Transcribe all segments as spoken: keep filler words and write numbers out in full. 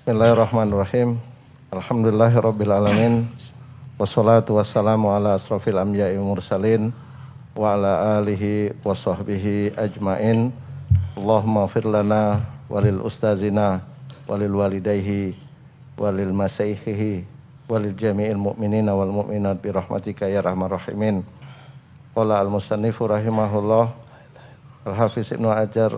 Bismillahirrahmanirrahim. Alhamdulillahirabbil alamin. Wassalatu wassalamu ala asrofil anbiya'i wal mursalin wa ala alihi wa sahbihi ajmain. Allahumma ighfir lana walil ustazina walil walidayhi walil masayikhihi walil jami'il mu'minina wal mu'minat bi rahmatika ya arhamar rahimin. Qala al-musannifu rahimahullah Al-Hafiz Ibnu Hajar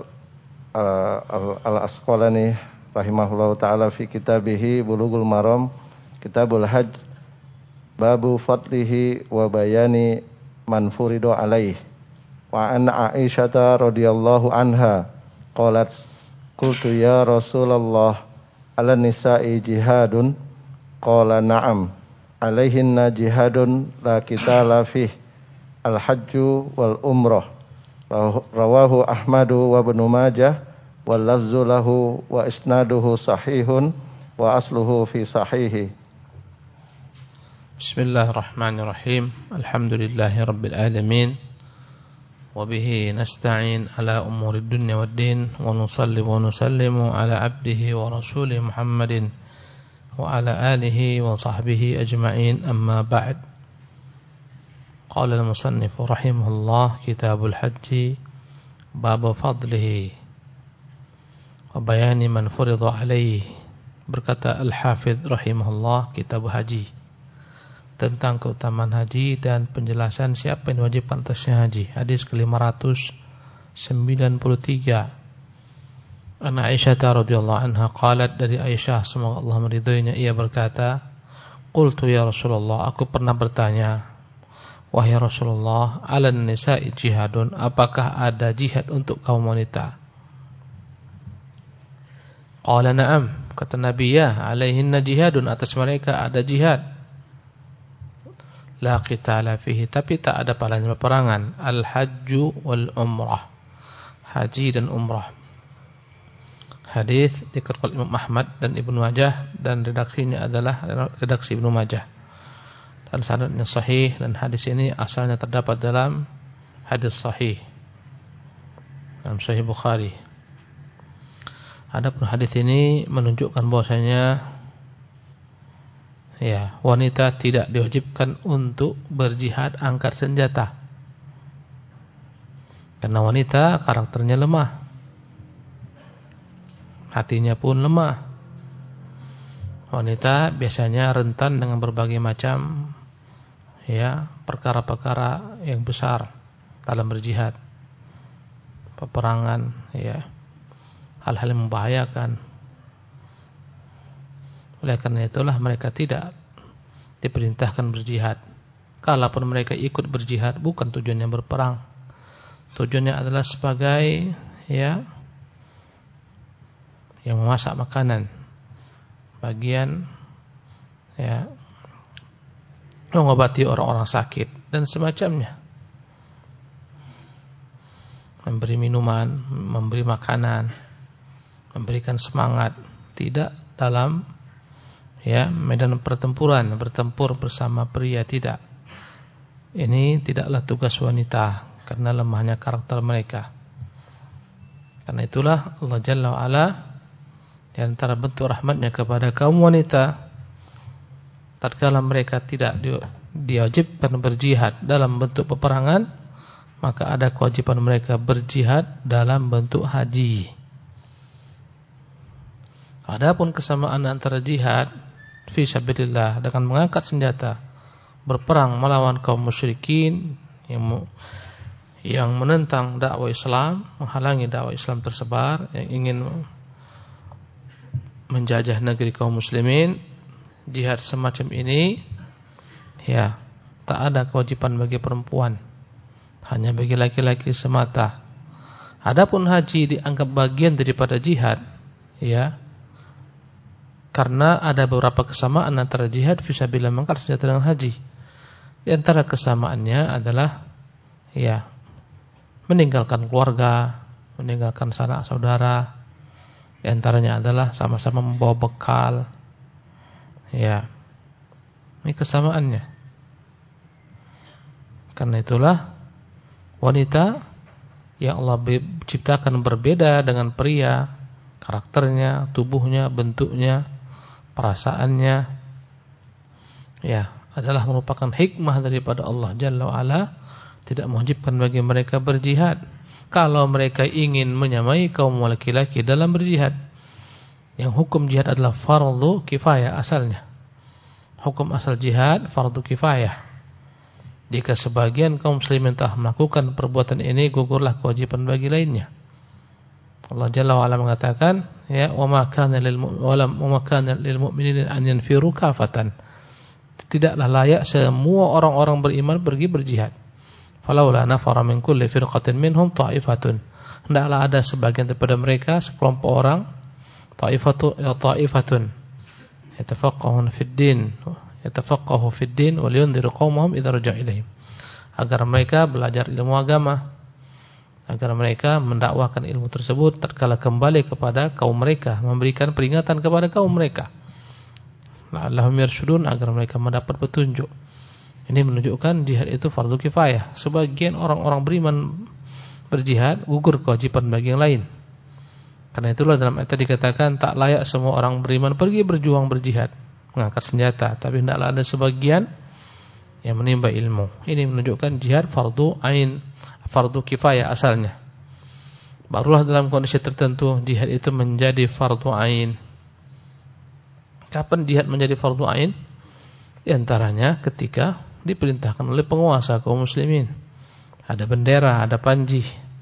Al-Asqalani rahimahullah ta'ala fi kitabihi Bulughul Maram Kitabul Hajj babu fadlihi wa bayani man furidu alaih wa an Aisyata radhiyallahu anha qalat qultu ya Rasulullah ala nisa'i jihadun qala na'am alaihinna jihadun la qitala fih al-hajju wal umrah rawahu Ahmadu wa Ibnu Majah wal lafzu lahu wa isnaduhu sahihun wa asluhu fi sahihi. Bismillahirrahmanirrahim. Alhamdulillahi rabbil alamin. Wa bihi nasta'in ala umuri dunya waddin wa nusalli wa nusallimu ala abdihi wa rasulih Muhammadin wa ala alihi wa sahbihi ajma'in, amma ba'd. Qala al-musannif rahimahullah Kitabul Hajji bab fadlihi wa bayani man furida alaihi. Berkata Al-Hafidh rahimahullah Kitab Haji, tentang keutamaan haji dan penjelasan siapa yang diwajibkan atasnya haji. Hadis ke lima ratus sembilan puluh tiga. An Aisyah radhiyallahu anha qalat, dari Aisyah semoga Allah meridhoinya, ia berkata, qultu ya Rasulullah, aku pernah bertanya, wahai Rasulullah, alan nisa'i jihadun, apakah ada jihad untuk kaum wanita? Qala na'am, kata Nabi, ya, alaihinna jihadun, atas mereka ada jihad. La qitala fihi, tapi tak ada pahalanya peperangan. Al-hajju wal umrah, haji dan umrah. Hadis dikeluarkan Imam Ahmad dan Ibnu Majah, dan redaksinya adalah redaksi Ibnu Majah. Dan sanadnya sahih, dan hadis ini asalnya terdapat dalam hadis sahih dalam Sahih Bukhari. Adapun hadis ini menunjukkan bahwasanya ya, wanita tidak diwajibkan untuk berjihad angkat senjata. Karena wanita karakternya lemah, hatinya pun lemah. Wanita biasanya rentan dengan berbagai macam ya perkara-perkara yang besar dalam berjihad, peperangan, ya, hal-hal yang membahayakan. Oleh karena itulah mereka tidak diperintahkan berjihad. Kalaupun mereka ikut berjihad, bukan tujuannya berperang. Tujuannya adalah sebagai ya yang memasak makanan, bagian ya mengobati orang-orang sakit dan semacamnya, memberi minuman, memberi makanan, memberikan semangat, tidak dalam ya medan pertempuran, bertempur bersama pria, tidak. Ini tidaklah tugas wanita karena lemahnya karakter mereka. Karena itulah Allah Jalla wa Ala di antara bentuk rahmatnya kepada kaum wanita, tatkala mereka tidak di, diwajibkan berjihad dalam bentuk peperangan, maka ada kewajiban mereka berjihad dalam bentuk haji. Adapun kesamaan antara jihad fi sabilillah dengan mengangkat senjata berperang melawan kaum musyrikin yang yang menentang dakwah Islam, menghalangi dakwah Islam tersebar, yang ingin menjajah negeri kaum muslimin, jihad semacam ini ya tak ada kewajiban bagi perempuan, hanya bagi laki-laki semata. Adapun haji dianggap bagian daripada jihad ya, karena ada beberapa kesamaan antara jihad fisabilillah mengangkat senjata dengan haji. Di antara kesamaannya adalah ya meninggalkan keluarga, meninggalkan sanak saudara. Di antaranya adalah sama-sama membawa bekal. Ya. Ini kesamaannya. Karena itulah wanita yang Allah ciptakan berbeda dengan pria, karakternya, tubuhnya, bentuknya, perasaannya, ya, adalah merupakan hikmah daripada Allah Jalla wa'ala, tidak mewajibkan bagi mereka berjihad. Kalau mereka ingin menyamai kaum laki-laki dalam berjihad, yang hukum jihad adalah fardu kifayah asalnya. Hukum asal jihad fardu kifayah. Jika sebagian kaum muslimin telah melakukan perbuatan ini, gugurlah kewajiban bagi lainnya. Allah Jalla wa'ala mengatakan, ya, wa ma kana lil mu'minina an yanfiru kafatan. Tidaklah layak semua orang-orang beriman pergi berjihad. Falaula nafara min kulli firqatin minhum ta'ifatun. Hendaklah ada sebagian daripada mereka, sekelompok orang, ta'ifatu ya ta'ifatun yatafaqahuna fid din, yatafaqahu fid din wa liyunziru qaumahum idza raja'a ilaihim. Agar mereka belajar ilmu agama, agar mereka mendakwahkan ilmu tersebut tatkala kembali kepada kaum mereka, memberikan peringatan kepada kaum mereka. La'allahum yarshudun, agar mereka mendapat petunjuk. Ini menunjukkan jihad itu fardu kifayah. Sebagian orang-orang beriman berjihad, gugur kewajiban bagi yang lain. Karena itulah dalam ayat dikatakan tak layak semua orang beriman pergi berjuang berjihad, mengangkat senjata, tapi hendaklah ada sebagian yang menimba ilmu. Ini menunjukkan jihad fardu ain, fardu kifayah asalnya. Barulah dalam kondisi tertentu jihad itu menjadi fardu ain. Kapan jihad menjadi fardu ain? Di antaranya ketika diperintahkan oleh penguasa kaum muslimin. Ada bendera, ada panji.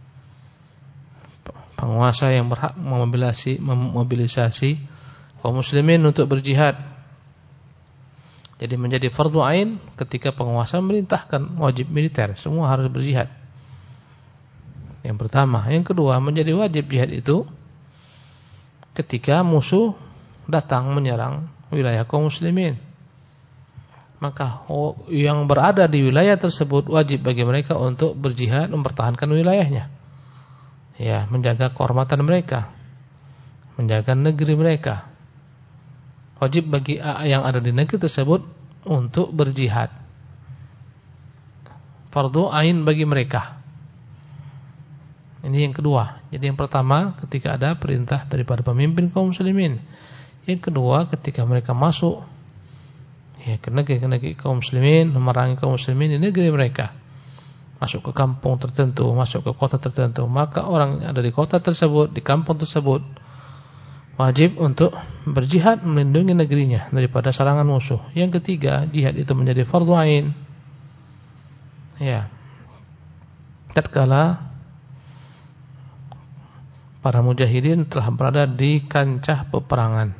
Penguasa yang berhak memobilisasi, memobilisasi kaum muslimin untuk berjihad. Jadi menjadi fardu ain ketika penguasa memerintahkan wajib militer, semua harus berjihad. Yang pertama, yang kedua, menjadi wajib jihad itu ketika musuh datang menyerang wilayah kaum muslimin. Maka yang berada di wilayah tersebut wajib bagi mereka untuk berjihad mempertahankan wilayahnya. Ya, menjaga kehormatan mereka, menjaga negeri mereka. Wajib bagi yang ada di negeri tersebut untuk berjihad. Fardu ain bagi mereka. Ini yang kedua. Jadi yang pertama ketika ada perintah daripada pemimpin kaum muslimin. Yang kedua ketika mereka masuk ya ke negeri-negeri kaum muslimin, memerangi kaum muslimin di negeri mereka. Masuk ke kampung tertentu, masuk ke kota tertentu, maka orang yang ada di kota tersebut, di kampung tersebut wajib untuk berjihad melindungi negerinya daripada serangan musuh. Yang ketiga, jihad itu menjadi fardu ain. Ya. Tatkala para mujahidin telah berada di kancah peperangan.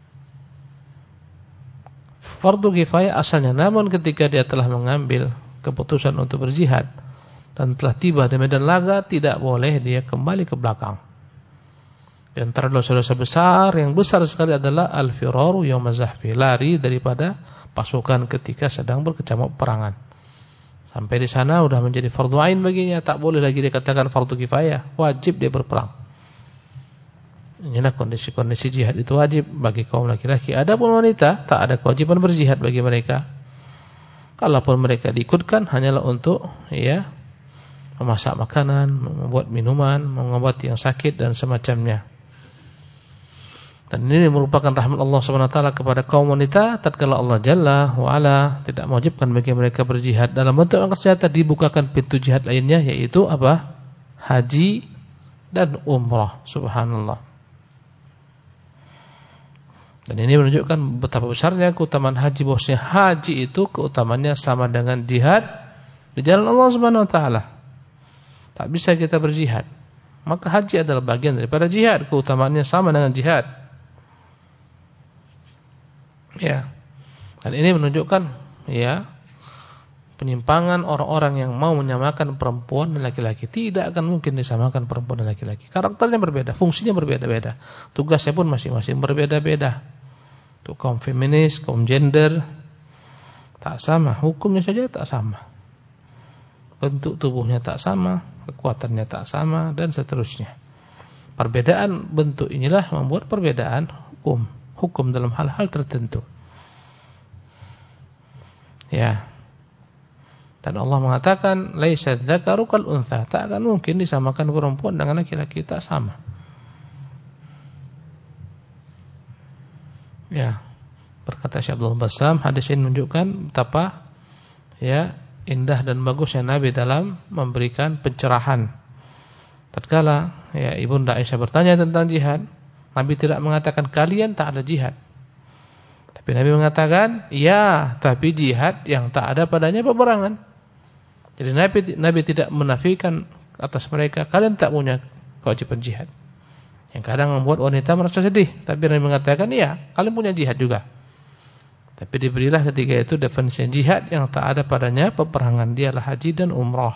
Fardu kifayah asalnya, namun ketika dia telah mengambil keputusan untuk berjihad dan telah tiba di medan laga, tidak boleh dia kembali ke belakang. Di antara dosa-dosa besar yang besar sekali adalah al-firaru yauma zahfi, lari daripada pasukan ketika sedang berkecamuk peperangan. Sampai di sana sudah menjadi fardu ain baginya, tak boleh lagi dikatakan fardu kifayah, wajib dia berperang. Inilah kondisi-kondisi jihad itu wajib bagi kaum laki-laki. Adapun wanita tak ada kewajiban berjihad bagi mereka. Kalaupun mereka diikutkan hanyalah untuk ya memasak makanan, membuat minuman, mengobati yang sakit dan semacamnya. Dan ini merupakan rahmat Allah subhanahu wa taala kepada kaum wanita tatkala Allah Jalla wa ala tidak mewajibkan bagi mereka berjihad. Dalam bentuk angkat senjata dibukakan pintu jihad lainnya, yaitu apa? Haji dan umrah. Subhanallah. Dan ini menunjukkan betapa besarnya keutamaan haji, bahwasanya haji itu keutamaannya sama dengan jihad di jalan Allah Subhanahu wa taala. Tak bisa kita berjihad, maka haji adalah bagian daripada jihad, keutamaannya sama dengan jihad. Ya. Dan ini menunjukkan ya penyimpangan orang-orang yang mau menyamakan perempuan dan laki-laki. Tidak akan mungkin disamakan perempuan dan laki-laki. Karakternya berbeda, fungsinya berbeda-beda, tugasnya pun masing-masing berbeda-beda. Untuk kaum feminis, kaum gender tak sama, hukumnya saja tak sama, bentuk tubuhnya tak sama, kekuatannya tak sama, dan seterusnya. Perbedaan bentuk inilah membuat perbedaan hukum, hukum dalam hal-hal tertentu. Ya. Dan Allah mengatakan laisa dzakaru kal untha, tak akan mungkin disamakan perempuan dengan laki-laki, tak sama. Ya. kata Syekh Abdul Bassam, hadis ini menunjukkan betapa ya indah dan bagusnya Nabi dalam memberikan pencerahan. Tatkala ya Ibunda Aisyah bertanya tentang jihad, Nabi tidak mengatakan kalian tak ada jihad. Tapi Nabi mengatakan, ya, tapi jihad yang tak ada padanya peperangan. Jadi Nabi Nabi tidak menafikan atas mereka kalian tak punya kewajiban jihad. Yang kadang membuat wanita merasa sedih, tapi Nabi mengatakan, iya, kalian punya jihad juga. Tapi diberilah ketika itu definisi jihad yang tak ada padanya peperangan, dialah haji dan umrah.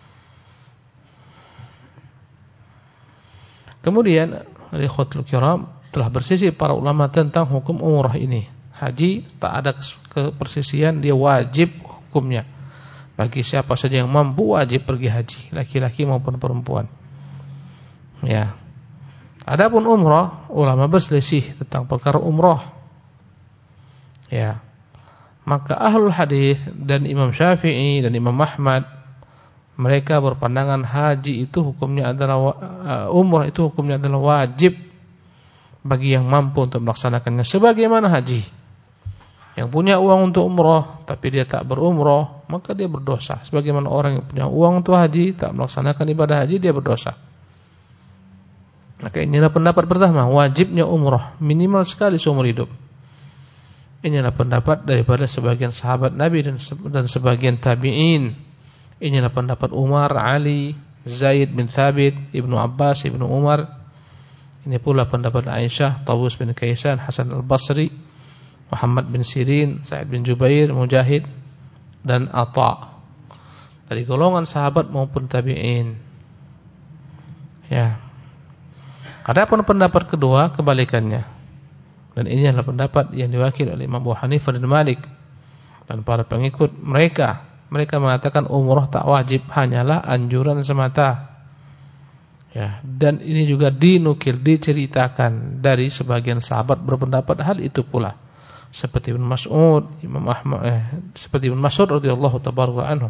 Kemudian ikhwatul kiram, telah bersisi para ulama tentang hukum umrah ini. Haji tak ada kepersisian, dia wajib hukumnya. Bagi siapa saja yang mampu wajib pergi haji, laki-laki maupun perempuan. Ya. Adapun umrah, ulama berselisih tentang perkara umrah. Ya. Maka ahlul hadis dan Imam Syafi'i dan Imam Ahmad, mereka berpandangan haji itu hukumnya adalah uh, umrah itu hukumnya adalah wajib bagi yang mampu untuk melaksanakannya. Sebagaimana haji, yang punya uang untuk umrah tapi dia tak berumrah, maka dia berdosa. Sebagaimana orang yang punya uang untuk haji tak melaksanakan ibadah haji, dia berdosa. Maka inilah pendapat pertama, wajibnya umrah minimal sekali seumur hidup. Inilah pendapat daripada sebagian sahabat Nabi dan dan sebagian tabi'in. Inilah pendapat Umar, Ali, Zaid bin Thabit, Ibnu Abbas, Ibnu Umar. Ini pula pendapat Aisyah, Tawus bin Kaisan, Hasan al-Basri, Muhammad bin Sirin, Sa'id bin Jubair, Mujahid, dan Atha. Dari golongan sahabat maupun tabi'in. Ya. Adapun pendapat kedua kebalikannya. Dan ini adalah pendapat yang diwakili oleh Imam Abu Hanifah dan Malik dan para pengikut mereka. Mereka mengatakan umrah tak wajib, hanyalah anjuran semata. Ya, dan ini juga dinukil, diceritakan dari sebagian sahabat berpendapat hal itu pula. Seperti Ibnu Mas'ud, Imam Ahmad, eh, seperti Ibnu Mas'ud radhiyallahu tabaraka anhu.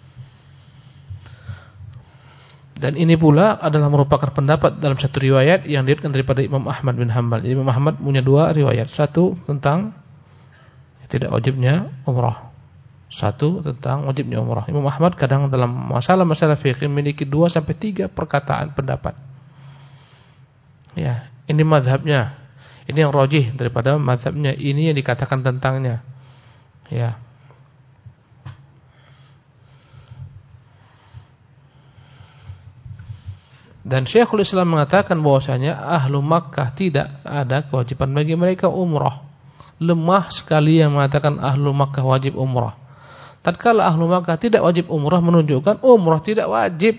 Dan ini pula adalah merupakan pendapat dalam satu riwayat yang diriwayatkan daripada Imam Ahmad bin Hanbal. Jadi Imam Ahmad punya dua riwayat, satu tentang tidak wajibnya umrah, satu tentang wajibnya umrah. Imam Ahmad kadang dalam masalah-masalah fikih memiliki dua sampai tiga perkataan pendapat. Ya, ini mazhabnya. Ini yang rajih daripada mazhabnya, ini yang dikatakan tentangnya. Ya. Dan Syekhul Islam mengatakan bahwasanya ahlu Makkah tidak ada kewajiban bagi mereka umrah. Lemah sekali yang mengatakan ahlu Makkah wajib umrah. Tatkala ahlu Makkah tidak wajib umrah menunjukkan umrah tidak wajib.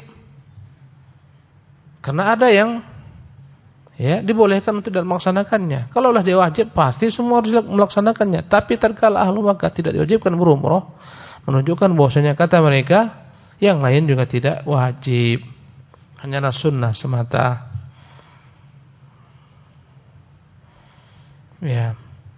Karena ada yang ya dibolehkan untuk tidak melaksanakannya. Kalaulah dia wajib, pasti semua harus melaksanakannya. Tapi tatkala ahlu Makkah tidak diwajibkan berumrah, menunjukkan bahwasanya kata mereka yang lain juga tidak wajib. Hanyalah sunnah semata. Ya.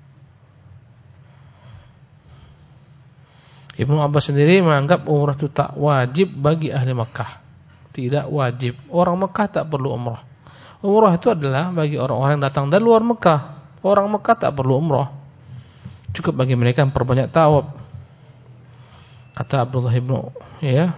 Ibnu Abbas sendiri menganggap umrah itu tak wajib bagi ahli Makkah. Tidak wajib. Orang Makkah tak perlu umrah. Umrah itu adalah bagi orang-orang yang datang dari luar Makkah. Orang Makkah tak perlu umrah. Cukup bagi mereka yang perbanyak tawaf. Kata Abdullah ibnu ya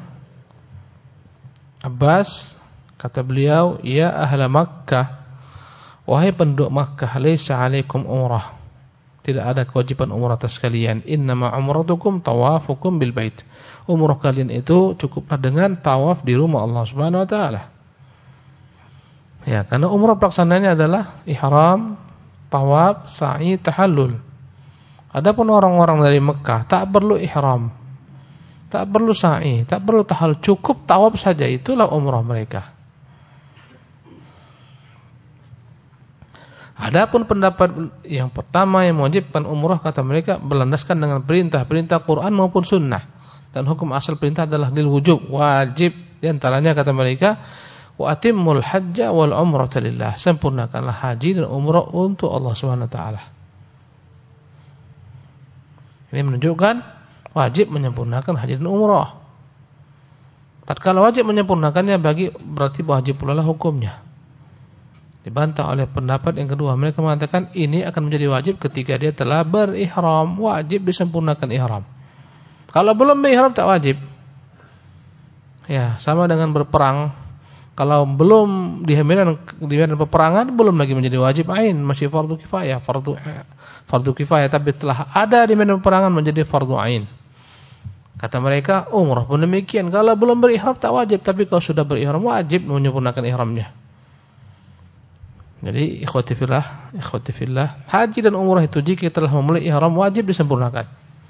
Abbas, kata beliau, ya ahla Makkah, wahai penduduk Makkah, laisa alaikum umrah. Tidak ada kewajiban umrah atas kalian. Innama umratukum tawafukum bil bait. Umrah kalian itu cukuplah dengan tawaf di rumah Allah Subhanahu wa taala. Ya, karena umrah pelaksanaannya adalah ihram, tawaf, sa'i, tahallul. Adapun orang-orang dari Mekah tak perlu ihram, tak perlu sa'i, tak perlu tahallul, cukup tawaf saja, itulah umrah mereka. Adapun pendapat yang pertama yang mewajibkan umrah, kata mereka, berlandaskan dengan perintah-perintah Quran maupun sunnah. Dan hukum asal perintah adalah lil wujub, wajib. Di antaranya kata mereka, wa atimmul hajja wal umrata lillah. Sempurnakanlah haji dan umrah untuk Allah Subhanahu wa taala. Ini menunjukkan wajib menyempurnakan haji dan umrah. Tatkala wajib menyempurnakannya bagi berarti wajib pula lah hukumnya. Dibantah oleh pendapat yang kedua. Mereka mengatakan ini akan menjadi wajib ketika dia telah berihram. Wajib disempurnakan ihram. Kalau belum berihram tak wajib. Ya, sama dengan berperang. Kalau belum di medan di medan peperangan belum lagi menjadi wajib ain, masih fardu kifayah, fardu fardu kifayah, tapi setelah ada di medan peperangan menjadi fardu ain. Kata mereka, umrah pun demikian. Kalau belum berihram tak wajib, tapi kalau sudah berihram wajib menyempurnakan ihramnya. Jadi ikhwati fillah, ikhwati fillah, haji dan umrah itu jika telah memulai ihram wajib disempurnakan.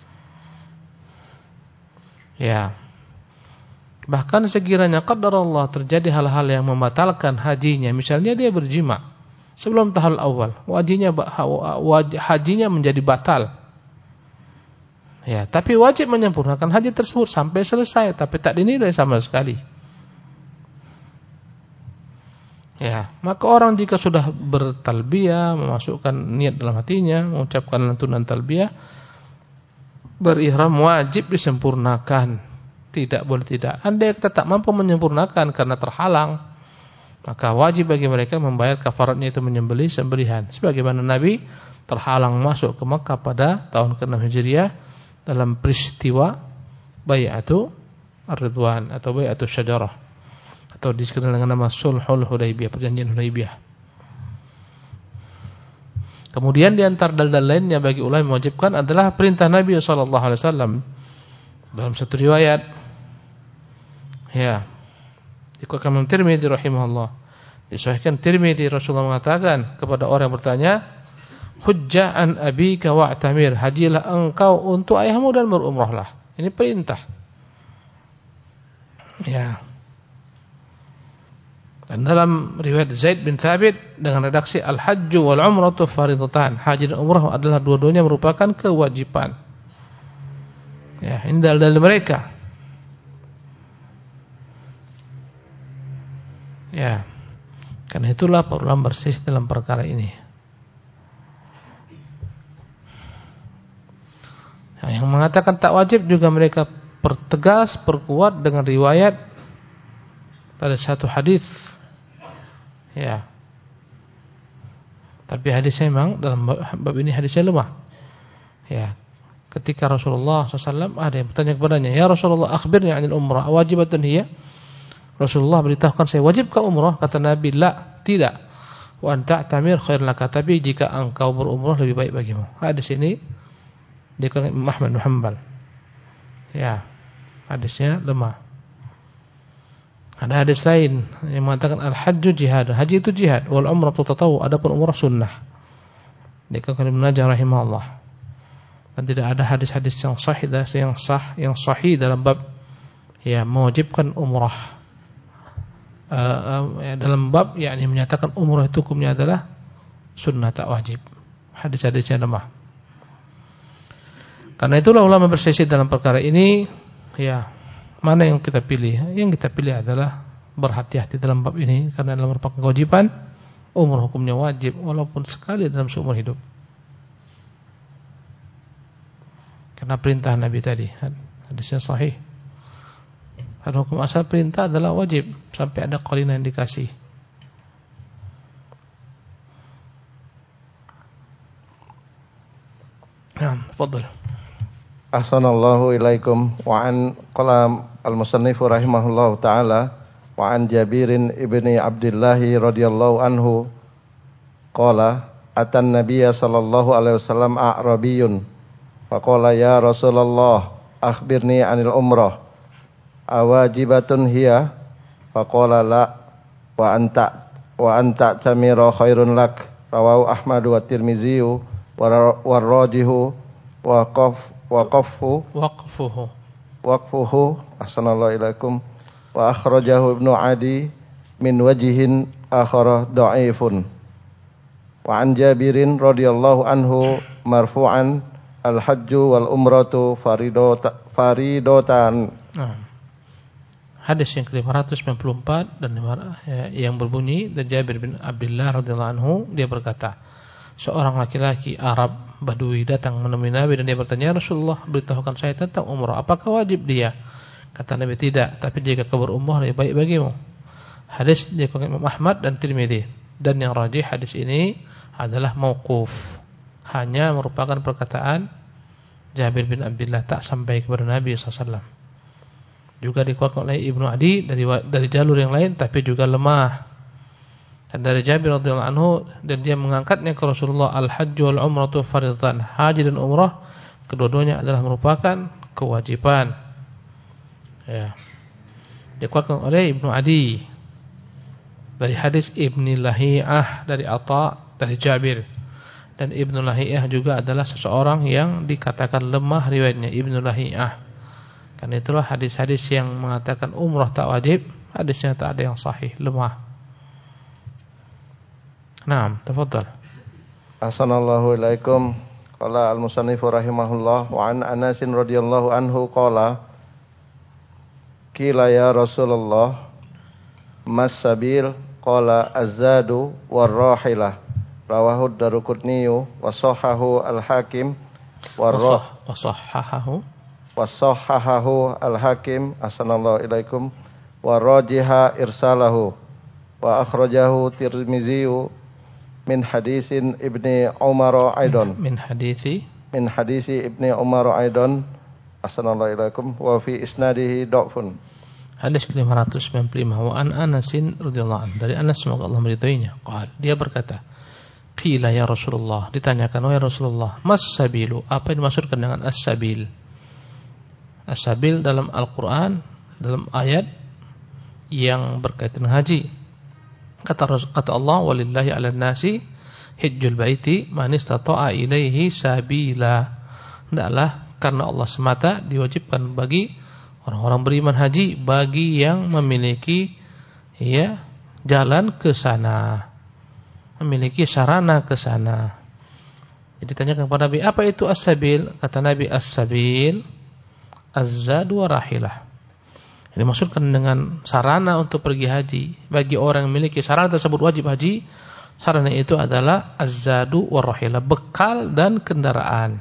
Ya. Bahkan sekiranya qadarullah terjadi hal-hal yang membatalkan hajinya, misalnya dia berjima sebelum tahallul awal, wajinya hajinya menjadi batal. Ya, tapi wajib menyempurnakan haji tersebut sampai selesai, tapi tak dinilai sama sekali. Ya, maka orang jika sudah bertalbiyah, memasukkan niat dalam hatinya, mengucapkan lantunan talbiyah, berihram wajib disempurnakan. Tidak boleh tidak. Andai kita tak mampu menyempurnakan karena terhalang, maka wajib bagi mereka membayar kafaratnya itu menyembelih sembelihan. Sebagaimana Nabi terhalang masuk ke Makkah pada tahun ke enam Hijriah dalam peristiwa Bai'atu Ar-Ridwan atau Bai'atu Syajarah, atau dikenal dengan nama Sulhul Hudaybiyah, perjanjian Hudaybiyah. Kemudian di antara dalil lainnya bagi ulama mewajibkan adalah perintah Nabi sallallahu alaihi wasallam dalam satu riwayat, ya, dikutip Imam Tirmidzi rahimahullah, disahihkan Tirmidzi, Rasulullah mengatakan kepada orang yang bertanya, hujjah an abika wa'tamir, hajilah engkau untuk ayahmu dan berumrahlah. Ini perintah. Ya. Dan dalam riwayat Zaid bin Thabit dengan redaksi al-hajju wal umratu faridatan, haji dan umrah adalah dua-duanya merupakan kewajiban. Ya, ini dalil mereka. Ya. Karena itulah para ulama berselisih dalam perkara ini. Nah, yang mengatakan tak wajib juga mereka pertegas, perkuat dengan riwayat pada satu hadis. Ya. Tapi hadisnya memang dalam bab ini hadisnya lemah. Ya. Ketika Rasulullah shallallahu alaihi wasallam ada yang bertanya kepadanya, ya Rasulullah, akhbirni 'anil umrah, wajibatun hiya? Rasulullah beritahukan saya, wajibkah umrah? Kata Nabi, la, tidak. Wa anta ta'tamir khair laka, tapi jika engkau berumrah lebih baik bagimu. Hadis ini dikatakan Imam Ahmad bin Hanbal. Ya. Hadisnya lemah. Ada hadis lain yang mengatakan al-hajju jihad, haji itu jihad, wal umratu tatawwu, adapun umrah sunnah. Dikatakan Ibnu Najah rahimahullah. Dan tidak ada hadis-hadis yang sahih yang sah yang sahih dalam bab ya mewajibkan umrah. Uh, uh, dalam bab yakni menyatakan umrah itu hukumnya adalah sunnah, tak wajib. Hadis-hadisnya lemah. Karena itulah ulama berselisih dalam perkara ini, ya. Mana yang kita pilih? Yang kita pilih adalah berhati-hati dalam bab ini, karena dalam merupakan kewajiban, umrah hukumnya wajib walaupun sekali dalam seumur hidup. Karena perintah Nabi tadi, hadisnya sahih. Karena hukum asal perintah adalah wajib sampai ada qarinah yang dikasih. Nah, tafadhal. Ahsanallahu ilaikum. Wa an qala al-musannif rahimahullahu ta'ala wa an Jabirin ibni Abdillahi radhiyallahu anhu qala atan nabiyya sallallahu alaihi wasallam a'rabiyun faqala ya Rasulullah akhbirni 'anil umrah awajibatun hiya faqala la wa anta wa anta tamira khairun lak rawahu Ahmad wa Tirmizi wa rajihu wa qaf waqafhu waqfuhu waqfuhu ahsanallahu ilaikum wa akhrajahu Ibnu Adi min wajhin akhara dha'ifun wa an Jabirin radhiyallahu anhu marfu'an al-hajju wal umratu faridota faridatan. Nah, hadis yang ke lima ratus sembilan puluh empat dan yang berbunyi dari Jabir bin Abdullah radhiyallahu anhu, dia berkata, seorang laki-laki Arab Badui datang menemui Nabi dan dia bertanya, Rasulullah, beritahukan saya tentang umrah, apakah wajib dia? Kata Nabi, tidak, tapi jika kau berumrah lebih baik bagimu. Hadis diriwayatkan Imam Ahmad dan Tirmidzi Dan yang rajih hadis ini adalah mauquf, hanya merupakan perkataan Jabir bin Abdullah, tak sampai kepada Nabi sallallahu alaihi wasallam. Juga dikuatkan oleh Ibnu Adi dari dari jalur yang lain, tapi juga lemah. Dan dari Jabir radhiyallahu anhu, dan dia mengangkatnya ke Rasulullah, al-hajju wal umratu fardhan, haji dan umrah kedua-duanya adalah merupakan kewajiban. Ya. Dikuatkan oleh Ibnu Adi dari hadis Ibnu Lahiyah dari Atha dari Jabir. Dan Ibnu Lahiyah juga adalah seseorang yang dikatakan lemah riwayatnya, Ibnu Lahiyah. Karena itulah hadis-hadis yang mengatakan umrah tak wajib, hadisnya tak ada yang sahih, lemah. Naam, tafadhal. Ahsanallahu ilaikum. Qala al-musannif rahimahullah wa an Anas radhiyallahu anhu qala qila ya Rasulullah mas sabil qala az-zadu war-rahilah. Rawahu ad-Daruqutni wa sahahahu al-Hakim wa sahahahu wa sahahahu al-Hakim. Ahsanallahu ilaikum. Wa rajiha irsalahu wa akhrajahu Tirmizi min hadisin Ibni Umar aidan min hadisi min hadisi Ibni Umar aidan. Assalamualaikum ilaikum wa fi isnadihi dhafun. Hadis lima ratus sembilan puluh lima. Wa an Anasin radhiyallahu anhu, dari Anas semoga Allah meridainya, qala, dia berkata, qila ya Rasulullah, ditanyakan wahai Rasulullah, mas sabilu, apa yang dimaksudkan dengan as-sabil? As-sabil dalam Al-Qur'an, dalam ayat yang berkaitan haji. Kata kata Allah, walillahi 'alan nasi hajjul baiti man istata'a ilaihi sabila. Hendaklah karena Allah semata diwajibkan bagi orang-orang beriman haji, bagi yang memiliki ya jalan ke sana, memiliki sarana ke sana. Jadi ditanyakan kepada Nabi, apa itu as-sabil? Kata Nabi, as-sabil az-zadu wa rahilah. Ini maksudkan dengan sarana untuk pergi haji. Bagi orang yang memiliki sarana tersebut wajib haji, sarana itu adalah az-zadu wa rahilah, bekal dan kendaraan.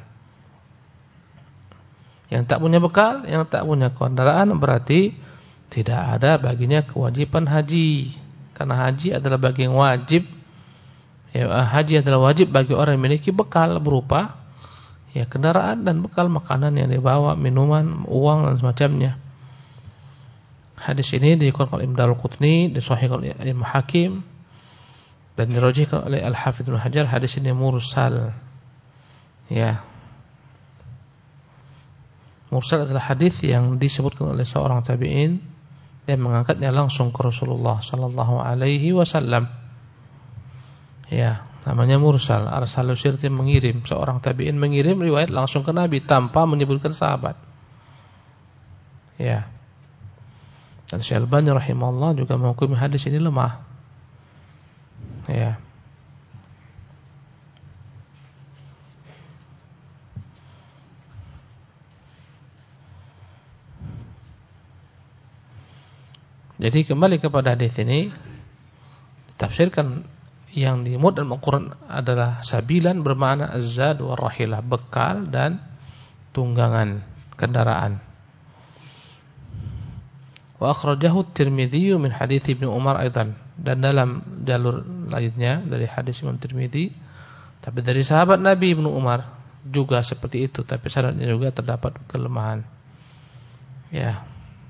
Yang tak punya bekal, yang tak punya kendaraan, berarti tidak ada baginya kewajiban haji. Karena haji adalah bagian wajib. Ya, haji adalah wajib bagi orang yang memiliki bekal berupa ya kendaraan dan bekal makanan yang dibawa, minuman, uang dan semacamnya. Hadis ini dikuatkan oleh Ibnu Daruqutni, disahihkan oleh Imam Hakim, dan dirajihkan oleh Al-Hafidz Ibnu Hajar. Hadis ini mursal. Ya. Mursal adalah hadis yang disebutkan oleh seorang tabi'in dan mengangkatnya langsung ke Rasulullah sallallahu alaihi wasallam. Ya, namanya mursal. Arsalu sirti, mengirim, seorang tabi'in mengirim riwayat langsung ke Nabi tanpa menyebutkan sahabat. Ya. Dan Syekh Al-Albani rahimahullah juga menghukumi hadis ini lemah. Ya. Jadi kembali kepada hadis ini, ditafsirkan yang dimut dalam Al-Quran adalah sabilan bermakna az-zad wa rahilah, bekal dan tunggangan kendaraan. Wa akhrajahu Tirmidzi min hadits Ibnu Umar aidan, dan dalam jalur lainnya dari hadis Imam Tirmidzi tapi dari sahabat Nabi Ibnu Umar juga seperti itu, tapi sanadnya juga terdapat kelemahan. Ya.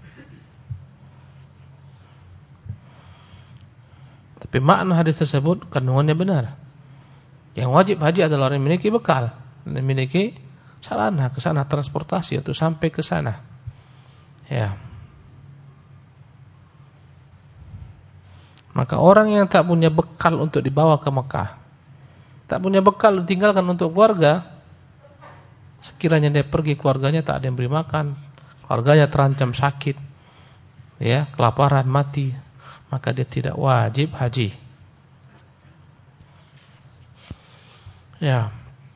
Tapi makna hadis tersebut kandungannya benar. Yang wajib haji adalah orang yang memiliki bekal, yang memiliki sarana ke sana, transportasi untuk sampai ke sana. Ya. Maka orang yang tak punya bekal untuk dibawa ke Mekah, tak punya bekal ditinggalkan untuk keluarga, sekiranya dia pergi, keluarganya tak ada yang beri makan, keluarganya terancam sakit, ya, kelaparan, mati, maka dia tidak wajib haji. Ya.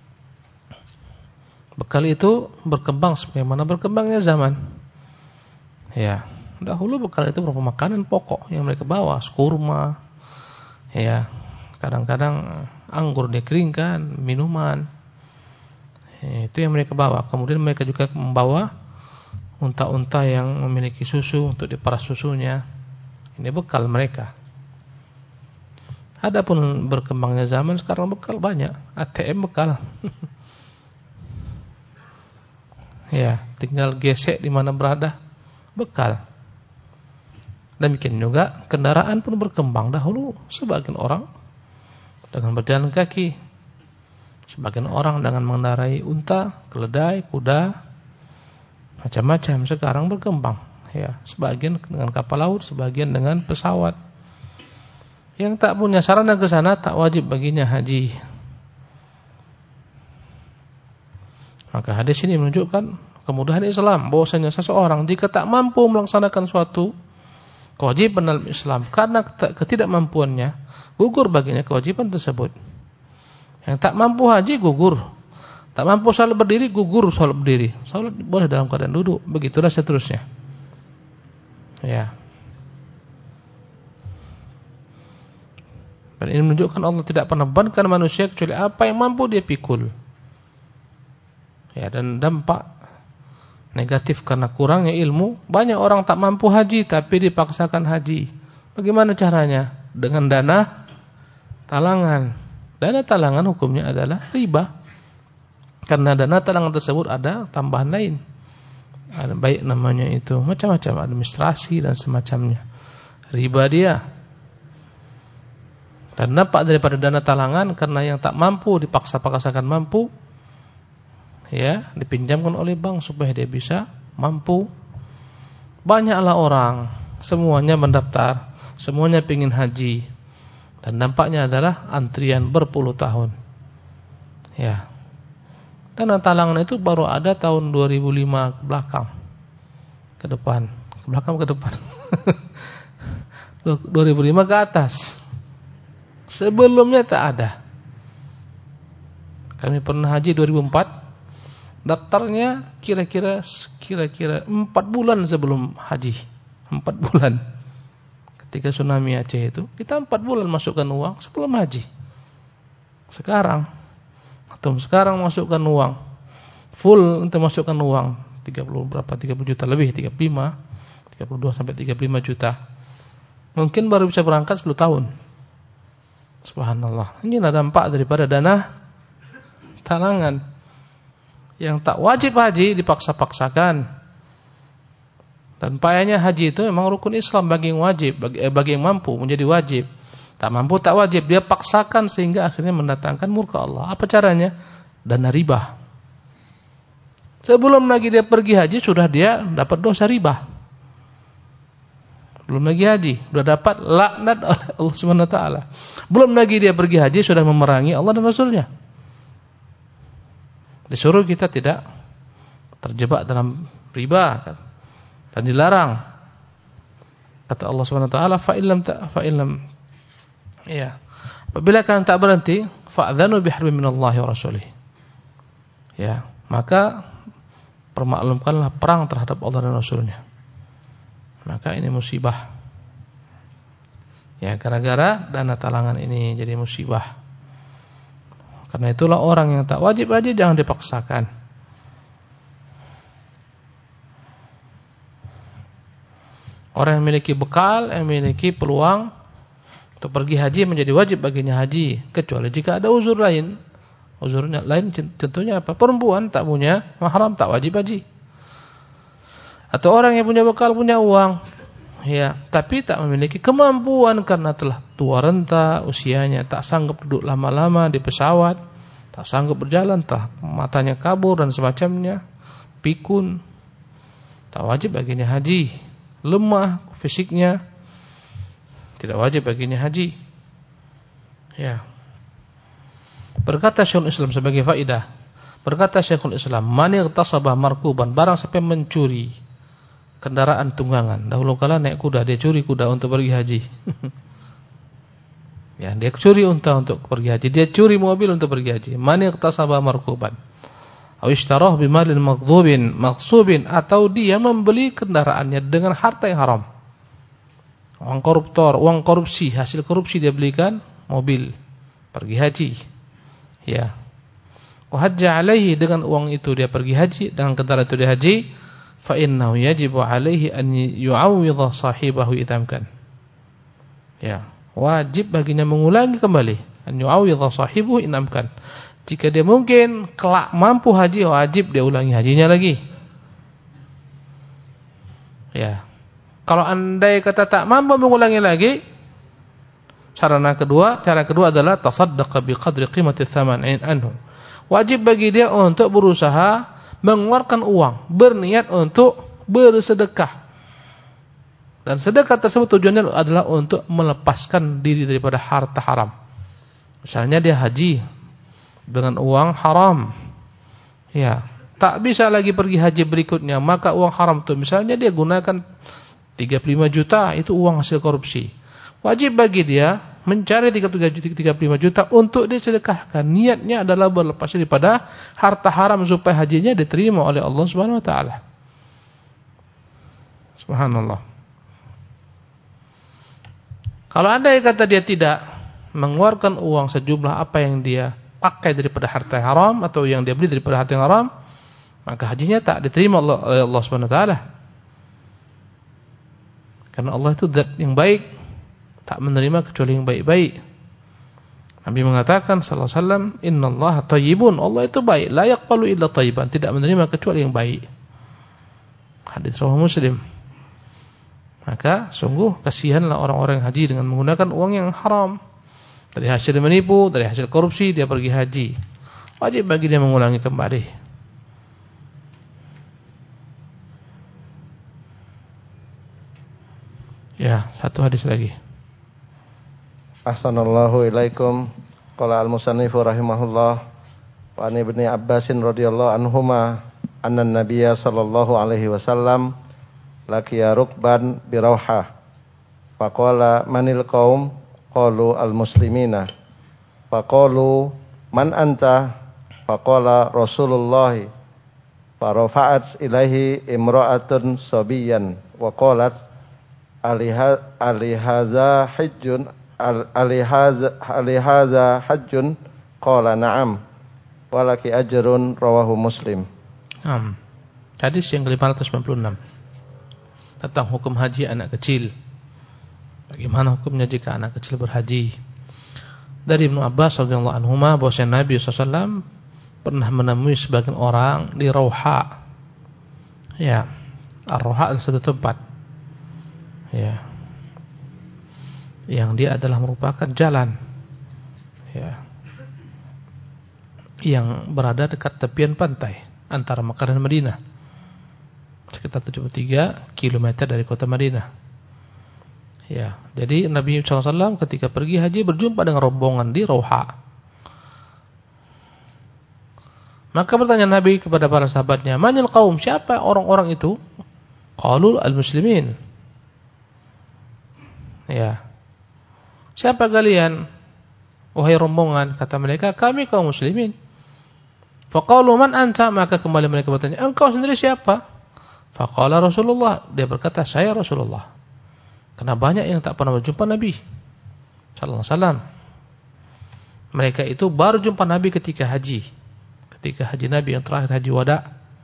Bekal itu berkembang sebagaimana berkembangnya zaman. Ya. Dahulu bekal itu berupa makanan pokok yang mereka bawa, kurma, ya, kadang-kadang anggur dikeringkan, minuman, ya, itu yang mereka bawa. Kemudian mereka juga membawa unta-unta yang memiliki susu untuk diperas susunya. Ini bekal mereka. Adapun berkembangnya zaman sekarang bekal banyak, A T M bekal. Ya, tinggal gesek di mana berada, bekal. Demikian juga kendaraan pun berkembang. Dahulu sebagian orang dengan berjalan kaki, sebagian orang dengan mengendarai unta, keledai, kuda, macam-macam. Sekarang berkembang. Ya, sebagian dengan kapal laut, sebagian dengan pesawat. Yang tak punya sarana ke sana tak wajib baginya haji. Maka hadis ini menunjukkan kemudahan Islam, bahwasanya seseorang jika tak mampu melaksanakan suatu kewajiban dalam Islam karena ketidakmampuannya, gugur baginya kewajiban tersebut. Yang tak mampu haji gugur, tak mampu salat berdiri gugur salat berdiri. Salat boleh dalam keadaan duduk, begitulah seterusnya. Ya. Dan ini menunjukkan Allah tidak pernah bebankan manusia kecuali apa yang mampu dia pikul. Ya, dan dampak negatif karena kurangnya ilmu, banyak orang tak mampu haji tapi dipaksakan haji. Bagaimana caranya? Dengan dana talangan. Dana talangan hukumnya adalah riba. Karena dana talangan tersebut ada tambahan lain. Ada baik namanya itu macam-macam administrasi dan semacamnya. Riba dia. Dan dampak daripada dana talangan karena yang tak mampu dipaksa-paksakan mampu, ya, dipinjamkan oleh bank supaya dia bisa mampu. Banyaklah orang, semuanya mendaftar, semuanya ingin haji, dan dampaknya adalah antrian berpuluh tahun. Ya, dana talangan itu baru ada tahun dua ribu lima ke belakang, ke depan, ke belakang ke depan, dua ribu lima ke atas. Sebelumnya tak ada. Kami pernah haji dua ribu empat. Daftarnya kira-kira kira-kira empat bulan sebelum haji. Empat bulan. Ketika tsunami Aceh itu, kita empat bulan masukkan uang sebelum haji. Sekarang, atau sekarang masukkan uang full untuk masukkan uang tiga puluh berapa tiga puluh juta lebih, tiga puluh lima, tiga puluh dua sampai tiga puluh lima juta. Mungkin baru bisa berangkat sepuluh tahun. Subhanallah. Inilah dampak daripada dana talangan. Yang tak wajib haji dipaksa-paksakan. Dan payahnya haji itu memang rukun Islam bagi yang wajib, bagi, eh, bagi yang mampu menjadi wajib. Tak mampu tak wajib, dia paksakan sehingga akhirnya mendatangkan murka Allah. Apa caranya? Dana riba. Sebelum lagi dia pergi haji sudah dia dapat dosa riba. Belum lagi haji, sudah dapat laknat oleh Allah Subhanahu wa taala. Belum lagi dia pergi haji sudah memerangi Allah dan Rasulnya. Disuruh kita tidak terjebak dalam riba kan? Dan dilarang. Kata Allah Subhanahu wa taala, fa illam ta fa illam ya. Apabila kalian tak berhenti, fa'dzanu biharbin minallahi wa rasulih. Ya, maka permaklumkanlah perang terhadap Allah dan Rasulnya. Maka ini musibah. Ya, gara-gara dana talangan ini jadi musibah. Karena itulah orang yang tak wajib haji jangan dipaksakan. Orang yang memiliki bekal, yang memiliki peluang untuk pergi haji menjadi wajib baginya haji, kecuali jika ada uzur lain. Uzurnya lain tentunya apa? Perempuan tak punya mahram tak wajib haji. Atau orang yang punya bekal, punya uang, ya, tapi tak memiliki kemampuan karena telah tua renta usianya, tak sanggup duduk lama-lama di pesawat, tak sanggup berjalan, tak matanya kabur dan semacamnya, pikun, tak wajib baginya haji. Lemah fisiknya, tidak wajib baginya haji. Ya. Berkata Syekhul Islam sebagai faedah, berkata Syekhul Islam, man ightasaba markuban, barang siapa mencuri kendaraan tunggangan. Dahulu kala naik kuda, dia curi kuda untuk pergi haji. Ya, dia curi unta untuk pergi haji, dia curi mobil untuk pergi haji. Man ightasaba markuban aw ishtarahu bimalin maghdhubin maghsubin, atau dia membeli kendaraannya dengan harta yang haram. Uang koruptor, uang korupsi, hasil korupsi dia belikan mobil pergi haji. Ya. Wa hajja alaihi, dengan uang itu dia pergi haji, dengan kendaraan itu dia haji. Fa innahu yajibu alaihi an yu'awwidha sahibahu itamkan. Ya, wajib baginya mengulangi kembali. An yu'awwidha sahibuhu in amkan. Jika dia mungkin kelak mampu haji, wajib dia ulangi hajinya lagi. Ya. Kalau andai kata tak mampu mengulangi lagi, sarana kedua, cara kedua adalah tasaddaqa biqadri qimati tsaman anhu. Wajib bagi dia untuk berusaha mengeluarkan uang, berniat untuk bersedekah. Dan sedekah tersebut tujuannya adalah untuk melepaskan diri daripada harta haram. Misalnya dia haji dengan uang haram, ya, tak bisa lagi pergi haji berikutnya, maka uang haram itu misalnya dia gunakan tiga puluh lima juta, itu uang hasil korupsi. Wajib bagi dia mencari tiga puluh lima juta untuk disedekahkan. Niatnya adalah berlepas daripada harta haram supaya hajinya diterima oleh Allah Subhanahu wa taala. Subhanallah. Kalau andai kata dia tidak mengeluarkan uang sejumlah apa yang dia pakai daripada harta yang haram atau yang dia beli daripada harta yang haram, maka hajinya tak diterima oleh Allah Subhanahu wa taala. Karena Allah itu zat yang baik, tak menerima kecuali yang baik-baik. Nabi mengatakan sallallahu alaihi wasallam, "Innallaha thayyibun." Allah itu baik, la yaqbalu illa thayyiban, tidak menerima kecuali yang baik. Hadis riwayat Muslim. Maka sungguh kasihanlah orang-orang yang haji dengan menggunakan uang yang haram. Dari hasil menipu, dari hasil korupsi dia pergi haji. Wajib bagi dia mengulangi kembali. Ya, satu hadis lagi. Ahsanallahu ilaikum. Qala al-musannifu rahimahullah wa an ibni Abbasin radhiyallahu anhuma anna an-nabiyya sallallahu alaihi wasallam laqiya rukban bi Rauhah. Faqala manil qaum? Qalu al-muslimina. Faqalu man anta? Faqala Rasulullah. Farafa'at ilaihi imra'atun sabiyan wa qalat alihaza hajjun alihaza alihaza hajjun qala na'am walaki ajrun rawahu Muslim. Hmm. Hadis yang ke lima ratus sembilan puluh enam tentang hukum haji anak kecil. Bagaimana hukumnya jika anak kecil berhaji? Dari Ibnu Abbas radhiyallahu anhuma bahwasanya Nabi sallallahu alaihi wasallam pernah menemui sebagian orang di Rauha. Ya, Ar-Rauha adalah satu tempat, ya, yang dia adalah merupakan jalan, ya, yang berada dekat tepian pantai antara Makkah dan Madinah, sekitar tujuh puluh tiga kilometer dari kota Madinah. Ya, jadi Nabi sallallahu alaihi wasallam ketika pergi haji berjumpa dengan rombongan di Rauha. Maka bertanya Nabi kepada para sahabatnya, "Manil qaum?" Siapa orang-orang itu? Qalu al-muslimin. Ya. Siapa kalian? Wahai rombongan, kata mereka, kami kaum muslimin. Faqalu man anta? Maka kembali mereka bertanya, engkau sendiri siapa? Faqala Rasulullah. Dia berkata, saya Rasulullah. Karena banyak yang tak pernah berjumpa Nabi sallallahu alaihi wasallam. Mereka itu baru jumpa Nabi ketika haji. Ketika haji Nabi yang terakhir, haji wada.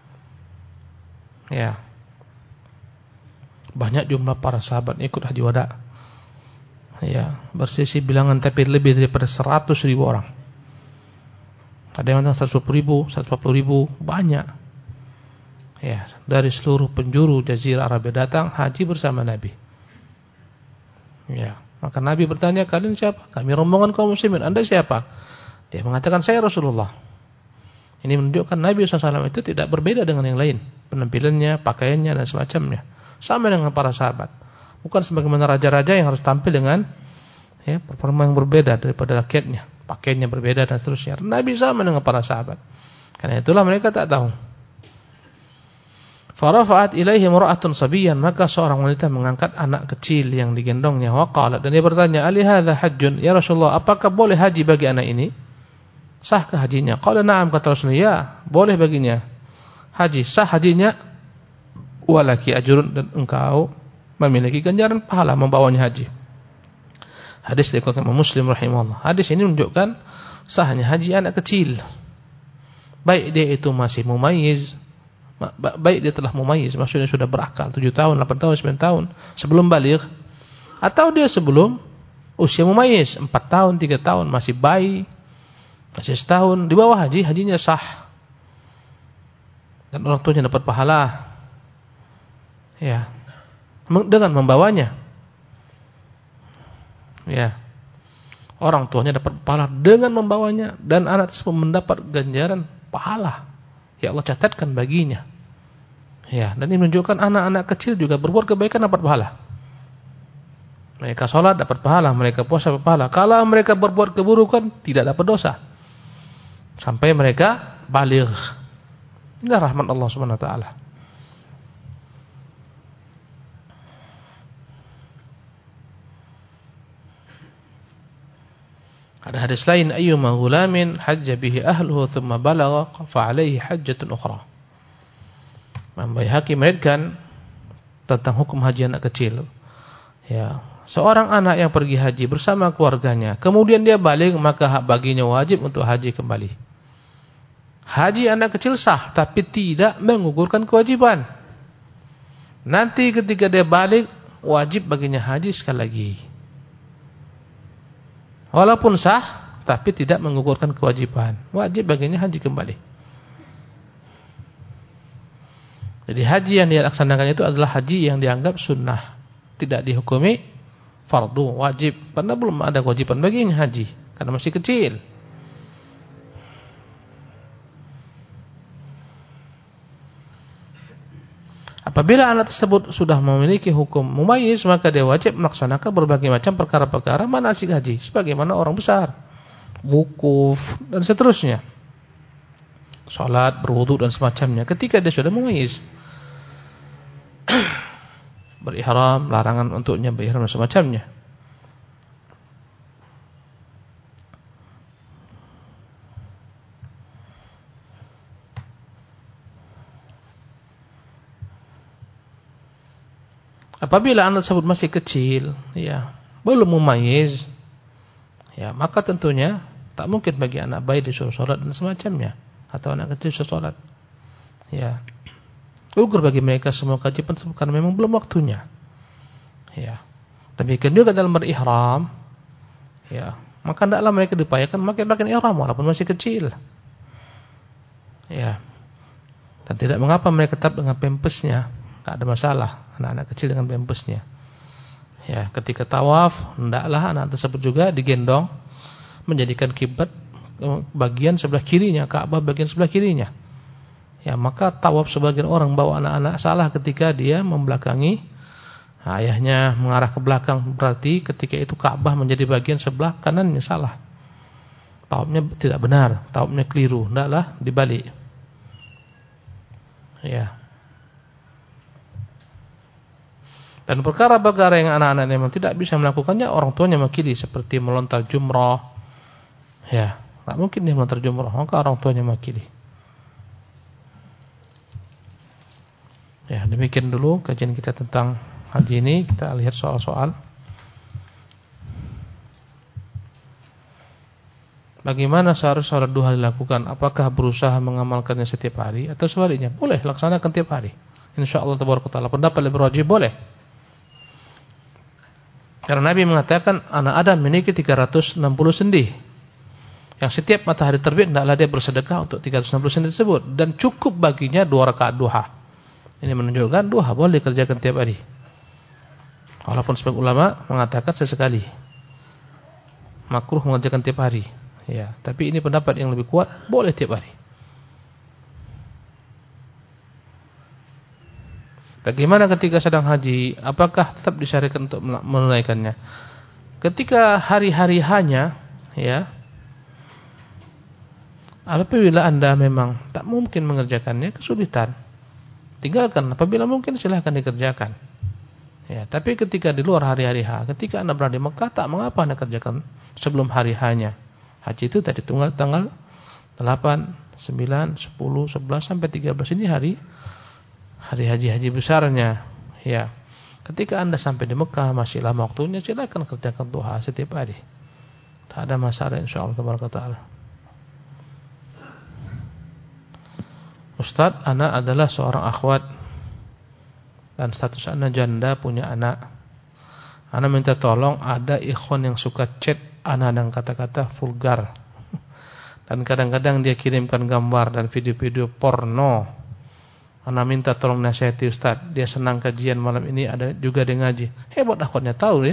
Ya. Banyak jumlah para sahabat ikut haji wada. Ya, bersisi bilangan tapi lebih daripada seratus ribu orang. Ada yang mengatakan seratus ribu, seratus empat puluh ribu, banyak. Ya, dari seluruh penjuru jazirah Arabia datang haji bersama Nabi. Ya, maka Nabi bertanya, kalian siapa? Kami rombongan kaum muslimin. Anda siapa? Dia mengatakan, saya Rasulullah. Ini menunjukkan Nabi sallallahu alaihi wasallam itu tidak berbeda dengan yang lain. Penampilannya, pakaiannya, dan semacamnya. Sama dengan para sahabat. Bukan sebagaimana raja-raja yang harus tampil dengan ya, performa yang berbeda daripada rakyatnya. Pakaiannya berbeda dan seterusnya. Nabi sama dengan para sahabat. Karena itulah mereka tak tahu. Farafa'at ilaihi imra'atun sabiyan, maka seorang wanita mengangkat anak kecil yang digendongnya. Waqalat, dan dia bertanya, ali hadza hajjun? Ya Rasulullah, apakah boleh haji bagi anak ini? Sahkah hajinya? Qala na'am, kata Rasulullah, ya, boleh baginya haji, sah hajinya. Walaki ajrun, dan engkau memiliki ganjaran pahala membawanya haji. Hadis diriwayatkan Imam Muslim rahimahullah. Hadis ini menunjukkan sahnya haji anak kecil. Baik dia itu masih mumayyiz, baik dia telah mumayyiz, maksudnya sudah berakal tujuh tahun, delapan tahun, sembilan tahun sebelum baligh, atau dia sebelum usia mumayyiz, empat tahun, tiga tahun, masih bayi, masih setahun, di bawah haji, hajinya sah. Dan orang tuanya dapat pahala. Ya. Dengan membawanya. Ya. Orang tuanya dapat pahala dengan membawanya dan anak tersebut mendapat ganjaran pahala. Ya Allah catatkan baginya. Ya, dan ini menunjukkan anak-anak kecil juga berbuat kebaikan dapat pahala. Mereka sholat dapat pahala, mereka puasa dapat pahala. Kalau mereka berbuat keburukan tidak dapat dosa. Sampai mereka baligh. Inilah rahmat Allah Subhanahu wa taala. Ada hadis lain, ayyuma ghulamin hajja bihi ahluhu thumma balagha fa alaihi hajjatun ukhra. Imam Baihaqi meriwayatkan tentang hukum haji anak kecil. Ya, seorang anak yang pergi haji bersama keluarganya, kemudian dia balik, maka hak baginya wajib untuk haji kembali. Haji anak kecil sah, tapi tidak menggugurkan kewajiban. Nanti ketika dia balik, wajib baginya haji sekali lagi. Walaupun sah, tapi tidak menggugurkan kewajiban. Wajib baginya haji kembali. Jadi haji yang dia laksanakan itu adalah haji yang dianggap sunnah, tidak dihukumi fardu, wajib, karena belum ada kewajiban baginya haji, karena masih kecil. Apabila anak tersebut sudah memiliki hukum mumayyiz, maka dia wajib melaksanakan berbagai macam perkara-perkara manasik haji, sebagaimana orang besar, wukuf dan seterusnya, salat, berwudu dan semacamnya. Ketika dia sudah mumayyiz, berihram, larangan untuknya berihram dan semacamnya. Apabila anak tersebut masih kecil, ya, belum mumayyiz, ya, maka tentunya tak mungkin bagi anak bayi disuruh salat dan semacamnya, atau anak kecil disuruh salat. Ya. Gugur bagi mereka semua kewajiban karena memang belum waktunya. Ya. Demikian juga dalam berihram, ya, maka hendaklah mereka diupayakan memakai pakaian ihram walaupun masih kecil. Ya. Dan tidak mengapa mereka tetap dengan pampasnya, tak ada masalah anak-anak kecil dengan pampasnya. Ya, ketika tawaf hendaklah anak tersebut juga digendong, menjadikan kiblat bagian sebelah kirinya, Ka'bah bagian sebelah kirinya. Ya, maka tawaf sebagian orang bawa anak-anak salah ketika dia membelakangi ayahnya, mengarah ke belakang, berarti ketika itu Ka'bah menjadi bagian sebelah kanannya, salah. Tawafnya tidak benar, tawafnya keliru, hendaklah dibalik. Ya. Dan perkara-perkara yang anak-anak memang tidak bisa melakukannya, orang tuanya mewakili, seperti melontar jumrah. Ya, tak mungkin dia melontar jumrah, maka orang tuanya mewakili. Ya, demikian dulu kajian kita tentang haji ini. Kita lihat soal-soal. Bagaimana seharusnya salat duha dilakukan? Apakah berusaha mengamalkannya setiap hari atau sebaliknya? Boleh laksanakan tiap hari. Insyaallah tabaraka taala. Pendapat lebih rajih boleh. Karena Nabi mengatakan anak Adam memiliki tiga ratus enam puluh sendi. Yang setiap matahari terbit hendaklah dia bersedekah untuk tiga ratus enam puluh sendi tersebut, dan cukup baginya dua rakaat duha. Ini menunjukkan duha boleh dikerjakan tiap hari. Walaupun sebagian ulama mengatakan sesekali. Makruh mengerjakan tiap hari. Ya, tapi ini pendapat yang lebih kuat, boleh tiap hari. Bagaimana ketika sedang haji? Apakah tetap disyariatkan untuk menunaikannya? Ketika hari-hari hanya, ya, apabila Anda memang tak mungkin mengerjakannya, kesulitan, tinggalkan. Apabila mungkin silahkan dikerjakan. Ya, tapi ketika di luar hari-hari H, ketika Anda berada di Mekah, tak mengapa Anda kerjakan sebelum hari H-nya. Haji itu tadi tunggal tanggal delapan, sembilan, sepuluh, sebelas sampai tiga belas ini hari hari haji-haji besarnya. Ya. Ketika Anda sampai di Mekah masih lama waktunya, silakan kerjakan duha setiap hari. Tak ada masalah insyaallah taala. Ustaz, anak adalah seorang akhwat dan status anak janda, punya anak. Ana minta tolong, ada ikhwan yang suka chat ana dengan kata-kata vulgar. Dan kadang-kadang dia kirimkan gambar dan video-video porno. Ana minta tolong nasihati Ustaz, dia senang kajian malam ini, ada juga dia ngaji. Hebat akhwatnya tahu ya.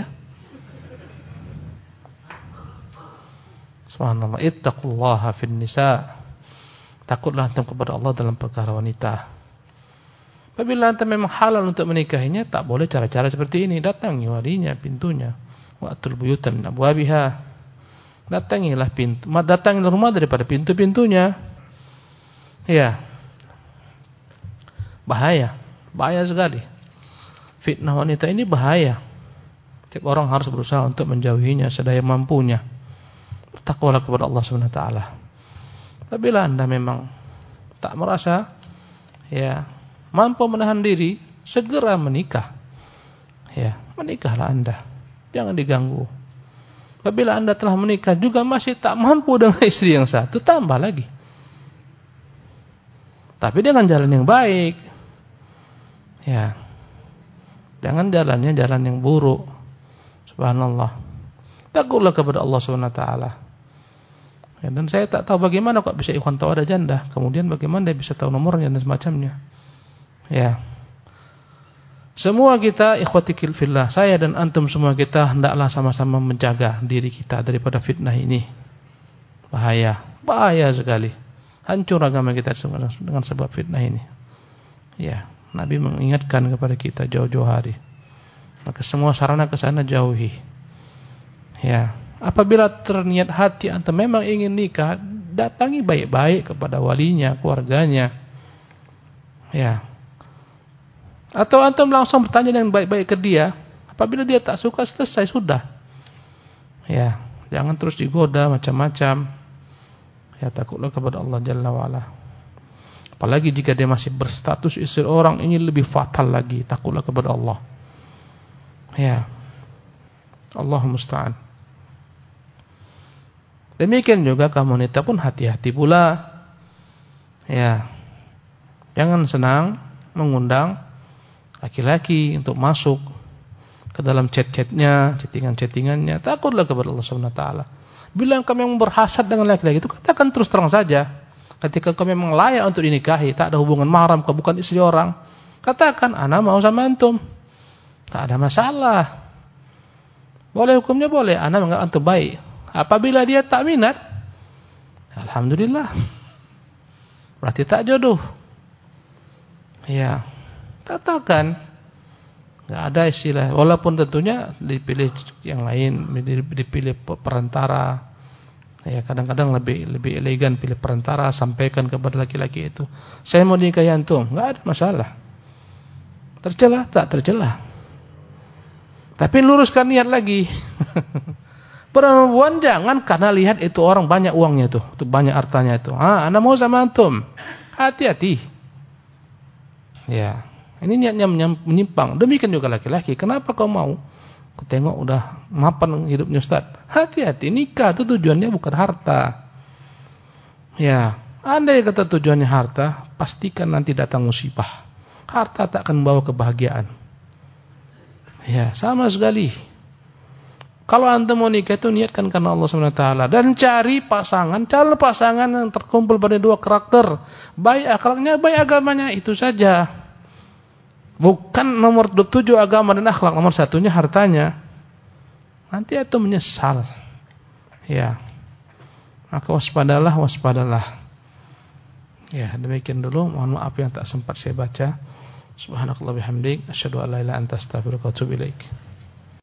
Subhanallah, ittaqullaha fin nisa. Takutlah antum kepada Allah dalam perkara wanita. Apabila antum memang halal untuk menikahinya, tak boleh cara-cara seperti ini. Datangi walinya, pintunya. Wa'tul buyuta min abwabiha. Datangilah pintu, datangilah rumah daripada pintu-pintunya. Ya. Bahaya, bahaya sekali. Fitnah wanita ini bahaya. Setiap orang harus berusaha untuk menjauhinya sedaya mampunya. Bertakwalah kepada Allah Subhanahu wa taala. Apabila Anda memang tak merasa ya mampu menahan diri, segera menikah. Ya, menikahlah Anda. Jangan diganggu. Apabila Anda telah menikah juga masih tak mampu dengan istri yang satu, tambah lagi. Tapi dengan jalan yang baik. Ya. Jangan jalannya jalan yang buruk. Subhanallah. Takutlah kepada Allah Subhanahu wa taala. Ya, dan saya tak tahu bagaimana kok bisa ikhwan tahu ada janda, kemudian bagaimana dia bisa tahu nomornya dan semacamnya. Ya. Semua kita ikhwati fillah, saya dan antum semua kita hendaklah sama-sama menjaga diri kita daripada fitnah ini. Bahaya, bahaya sekali. Hancur agama kita dengan sebab fitnah ini. Ya, Nabi mengingatkan kepada kita jauh-jauh hari. Maka semua sarana ke sana jauhi. Ya, apabila terniat hati antum memang ingin nikah, datangi baik-baik kepada walinya, keluarganya. Ya. Atau antum langsung bertanya dengan baik-baik ke dia. Apabila dia tak suka, selesai sudah. Ya, jangan terus digoda macam-macam. Ya, takutlah kepada Allah Jalla wa'ala. Apalagi jika dia masih berstatus istri orang, ini lebih fatal lagi. Takutlah kepada Allah. Ya, Allah musta'an. Demikian juga kaum wanita pun hati-hati pula. Ya, jangan senang mengundang laki-laki untuk masuk ke dalam chat-chatnya, chattingan-chattingannya. Takutlah kepada Allah Subhanahu wa taala. Bila engkau memang berhasad dengan laki-laki itu, katakan terus terang saja. Ketika engkau memang layak untuk dinikahi, tak ada hubungan mahram, kau bukan istri orang, katakan, ana mau sama antum. Tak ada masalah. Boleh hukumnya boleh, ana menganggap antum baik. Apabila dia tak minat, alhamdulillah. Berarti tak jodoh. Ya. Katakan, nggak ada istilah. Walaupun tentunya dipilih yang lain, dipilih perantara. Ya, kadang-kadang lebih lebih elegan pilih perantara, sampaikan kepada laki-laki itu, saya mau nikahi antum, nggak ada masalah. Tercela tak tercela. Tapi luruskan niat lagi. Perempuan jangan karena lihat itu orang banyak uangnya tuh, tuh banyak hartanya itu. Ah, ana mau sama antum. Hati-hati. Ya. Ini niatnya menyimpang. Demikian juga laki-laki. Kenapa kau mau? Kau tengok udah mapan hidupnya Ustaz. Hati-hati, nikah itu tujuannya bukan harta. Ya, andai kata tujuannya harta, pastikan nanti datang musibah. Harta tak akan membawa kebahagiaan. Ya, sama sekali. Kalau antum mau nikah itu niatkan karena Allah Subhanahu wa taala dan cari pasangan, cari pasangan yang terkumpul pada dua karakter, baik akhlaknya, baik agamanya, itu saja. Bukan nomor tujuh agama dan akhlak, nomor satunya hartanya. Nanti itu menyesal. Ya. Maka waspadalah, waspadalah. Ya, demikian dulu. Mohon maaf yang tak sempat saya baca. Subhanakallah bihamdik, asyhadu an la ilaha illa anta astaghfiruka wa atubu ilaik.